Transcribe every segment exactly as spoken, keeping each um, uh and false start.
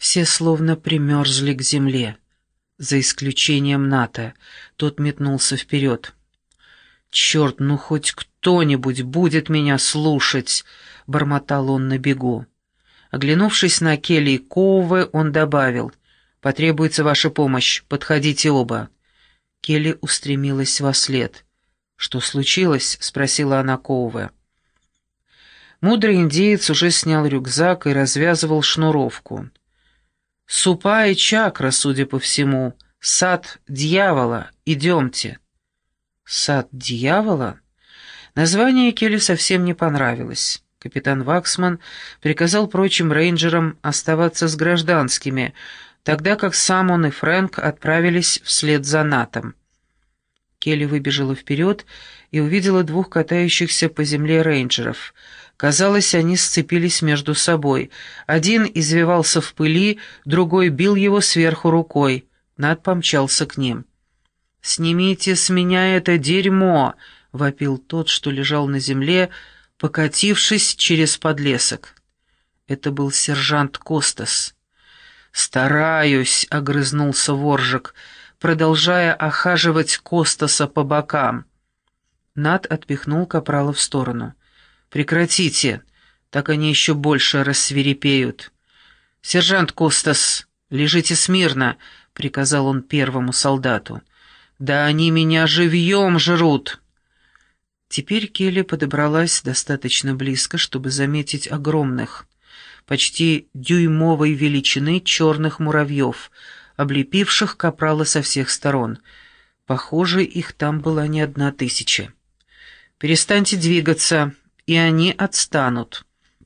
Все словно примерзли к земле, за исключением Ната. Тот метнулся вперед. «Черт, ну хоть кто-нибудь будет меня слушать!» — бормотал он на бегу. Оглянувшись на Келли и Коуве, он добавил: «Потребуется ваша помощь, подходите оба». Келли устремилась вослед. «Что случилось?» — спросила она Коуве. Мудрый индеец уже снял рюкзак и развязывал шнуровку. «Супа и чакра, судя по всему. Сад дьявола. Идемте». «Сад дьявола?» Название Келли совсем не понравилось. Капитан Ваксман приказал прочим рейнджерам оставаться с гражданскими, тогда как сам он и Фрэнк отправились вслед за Натом. Келли выбежала вперед и увидела двух катающихся по земле рейнджеров. Казалось, они сцепились между собой. Один извивался в пыли, другой бил его сверху рукой. Нат помчался к ним. «Снимите с меня это дерьмо!» — вопил тот, что лежал на земле, покатившись через подлесок. Это был сержант Костас. «Стараюсь», — огрызнулся Воржик, продолжая охаживать Костаса по бокам. Нат отпихнул капрала в сторону. «Прекратите, так они еще больше рассвирепеют». «Сержант Костас, лежите смирно», — приказал он первому солдату. «Да они меня живьем жрут!» Теперь Келли подобралась достаточно близко, чтобы заметить огромных, почти дюймовой величины черных муравьев, облепивших капрала со всех сторон. Похоже, их там была не одна тысяча. «Перестаньте двигаться, и они отстанут».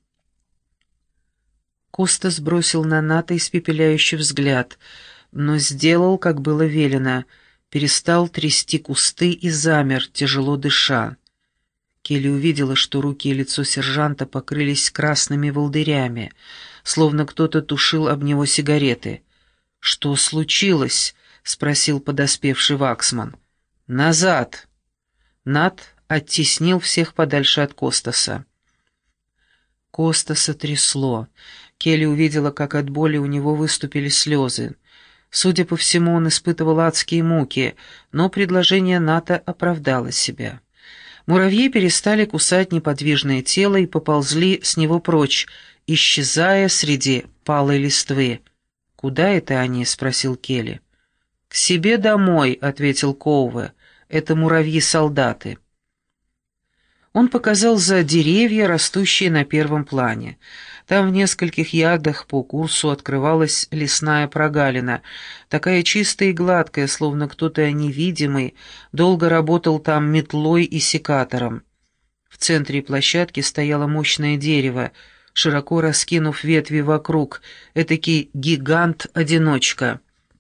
Коста сбросил на Ната испепеляющий взгляд, но сделал, как было велено, перестал трясти кусты и замер, тяжело дыша. Келли увидела, что руки и лицо сержанта покрылись красными волдырями, словно кто-то тушил об него сигареты. «Что случилось?» — спросил подоспевший Ваксман. «Назад!» Нат оттеснил всех подальше от Костаса. Костаса трясло. Келли увидела, как от боли у него выступили слезы. Судя по всему, он испытывал адские муки, но предложение Ната оправдало себя. Муравьи перестали кусать неподвижное тело и поползли с него прочь, исчезая среди палой листвы. «Куда это они?» — спросил Келли. «К себе домой», — ответил Коуве. «Это муравьи-солдаты». Он показал за деревья, растущие на первом плане. Там в нескольких ярдах по курсу открывалась лесная прогалина, такая чистая и гладкая, словно кто-то невидимый долго работал там метлой и секатором. В центре площадки стояло мощное дерево, широко раскинув ветви вокруг, этакий гигант-одиночка.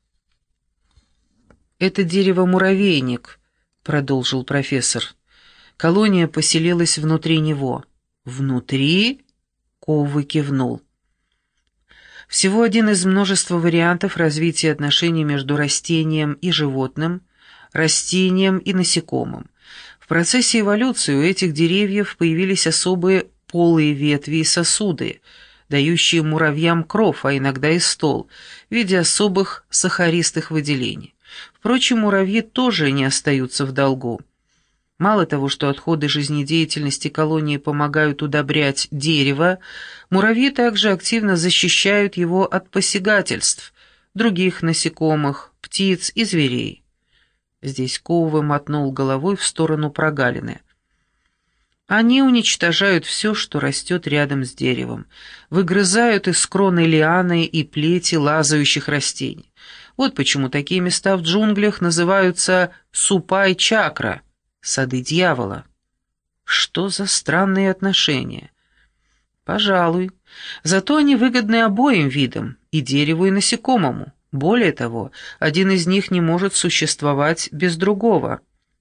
«Это дерево-муравейник», — продолжил профессор. Колония поселилась внутри него. «Внутри?» — Коуве кивнул. Всего один из множества вариантов развития отношений между растением и животным, растением и насекомым. В процессе эволюции у этих деревьев появились особые полые ветви и сосуды, дающие муравьям кров, а иногда и стол, в виде особых сахаристых выделений. Впрочем, муравьи тоже не остаются в долгу. Мало того, что отходы жизнедеятельности колонии помогают удобрять дерево, муравьи также активно защищают его от посягательств других насекомых, птиц и зверей. Здесь Коуве мотнул головой в сторону прогалины. Они уничтожают все, что растет рядом с деревом, выгрызают из кроны лианы и плети лазающих растений. Вот почему такие места в джунглях называются супай-чакра, сады дьявола. Что за странные отношения? Пожалуй. Зато они выгодны обоим видам, и дереву, и насекомому. Более того, один из них не может существовать без другого.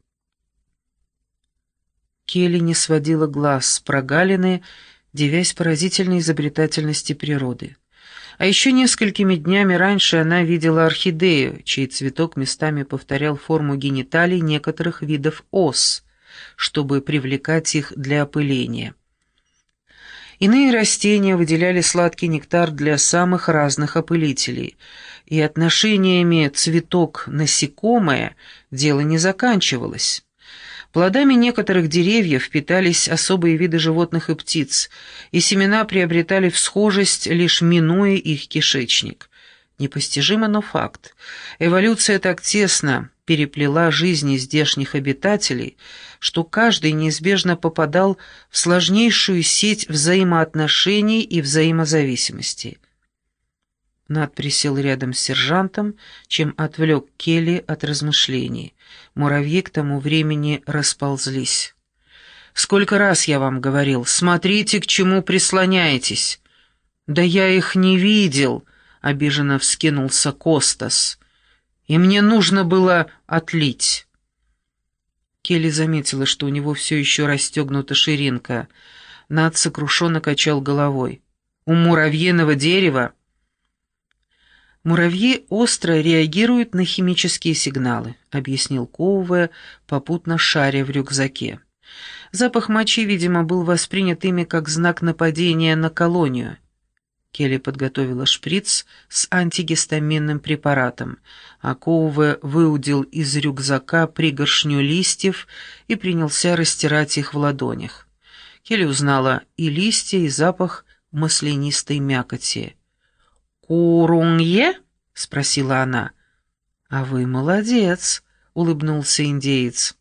Келли не сводила глаз с прогалины, дивясь поразительной изобретательности природы. А еще несколькими днями раньше она видела орхидею, чей цветок местами повторял форму гениталий некоторых видов ос, чтобы привлекать их для опыления. Иные растения выделяли сладкий нектар для самых разных опылителей, и отношениями цветок-насекомое дело не заканчивалось. Плодами некоторых деревьев питались особые виды животных и птиц, и семена приобретали всхожесть, лишь минуя их кишечник. Непостижимо, но факт. Эволюция так тесно переплела жизни здешних обитателей, что каждый неизбежно попадал в сложнейшую сеть взаимоотношений и взаимозависимостей. Нат присел рядом с сержантом, чем отвлек Келли от размышлений. Муравьи к тому времени расползлись. «Сколько раз я вам говорил, смотрите, к чему прислоняетесь!» «Да я их не видел!» — обиженно вскинулся Костас. «И мне нужно было отлить». Келли заметила, что у него все еще расстегнута ширинка. Нат сокрушенно качал головой. «У муравьиного дерева...» «Муравьи остро реагируют на химические сигналы», — объяснил Коуве, попутно шаря в рюкзаке. Запах мочи, видимо, был воспринят ими как знак нападения на колонию. Келли подготовила шприц с антигистаминным препаратом, а Коуве выудил из рюкзака пригоршню листьев и принялся растирать их в ладонях. Келли узнала и листья, и запах маслянистой мякоти. «Курунье?» — спросила она. «А вы молодец», — улыбнулся индеец.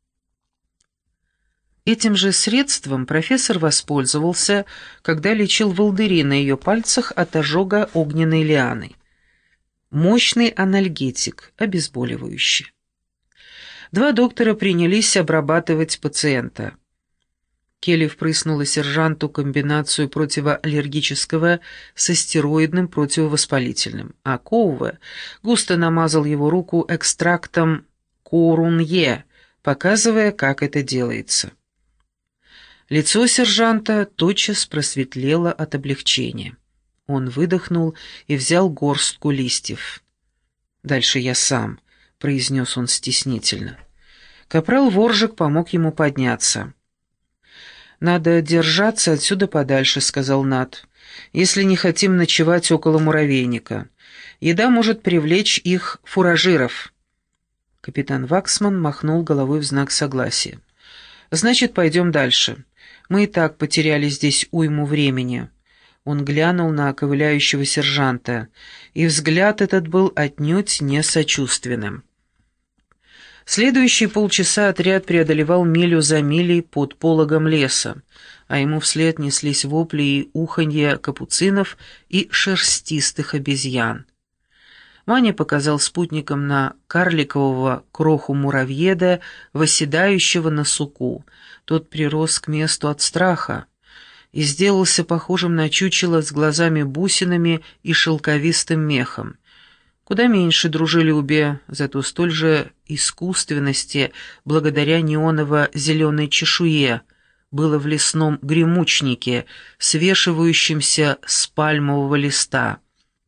Этим же средством профессор воспользовался, когда лечил волдыри на ее пальцах от ожога огненной лианой. Мощный анальгетик, обезболивающий. Два доктора принялись обрабатывать пациента. Келли впрыснула сержанту комбинацию противоаллергического со стероидным противовоспалительным, а Коуве густо намазал его руку экстрактом курунье, показывая, как это делается. Лицо сержанта тотчас просветлело от облегчения. Он выдохнул и взял горстку листьев. «Дальше я сам», — произнес он стеснительно. Капрал Воржик помог ему подняться. «Надо держаться отсюда подальше», — сказал Нат, «если не хотим ночевать около муравейника. Еда может привлечь их фуражиров». Капитан Ваксман махнул головой в знак согласия. «Значит, пойдем дальше. Мы и так потеряли здесь уйму времени». Он глянул на ковыляющего сержанта, и взгляд этот был отнюдь не сочувственным. Следующие полчаса отряд преодолевал милю за милей под пологом леса, а ему вслед неслись вопли и уханье капуцинов и шерстистых обезьян. Ваня показал спутникам на карликового кроху-муравьеда, восседающего на суку. Тот прирос к месту от страха и сделался похожим на чучело с глазами-бусинами и шелковистым мехом. Куда меньше дружелюбия, зато столь же искусственности, благодаря неоново-зеленой чешуе, было в лесном гремучнике, свешивающемся с пальмового листа.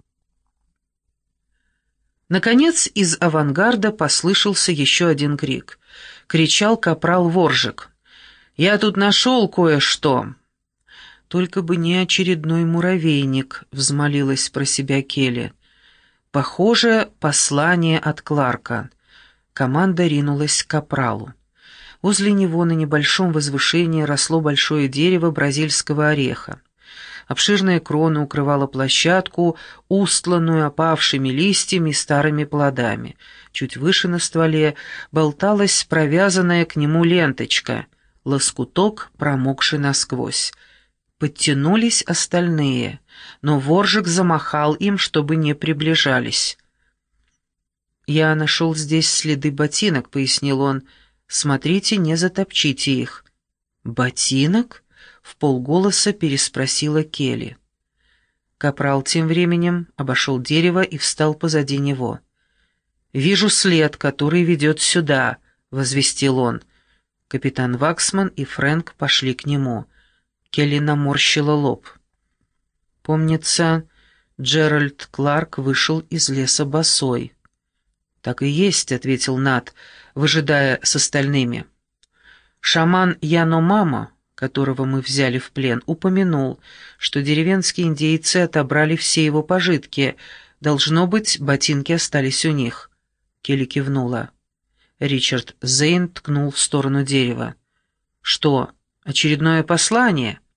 Наконец из авангарда послышался еще один крик. Кричал капрал Воржик. «Я тут нашел кое-что!» «Только бы не очередной муравейник», — взмолилась про себя Келли. Похоже, послание от Кларка. Команда ринулась к капралу. Возле него на небольшом возвышении росло большое дерево бразильского ореха. Обширная крона укрывала площадку, устланную опавшими листьями и старыми плодами. Чуть выше на стволе болталась провязанная к нему ленточка, лоскуток, промокший насквозь. Подтянулись остальные, но Воржик замахал им, чтобы не приближались. «Я нашел здесь следы ботинок», — пояснил он. «Смотрите, не затопчите их». «Ботинок?» — вполголоса переспросила Келли. Капрал тем временем обошел дерево и встал позади него. «Вижу след, который ведет сюда», — возвестил он. Капитан Ваксман и Фрэнк пошли к нему. Келли наморщила лоб. Помнится, Джеральд Кларк вышел из леса босой. «Так и есть», — ответил Нат, выжидая с остальными. «Шаман Яномама, которого мы взяли в плен, упомянул, что деревенские индейцы отобрали все его пожитки. Должно быть, ботинки остались у них. Келли кивнула. Ричард Зейн ткнул в сторону дерева. «Что, очередное послание?»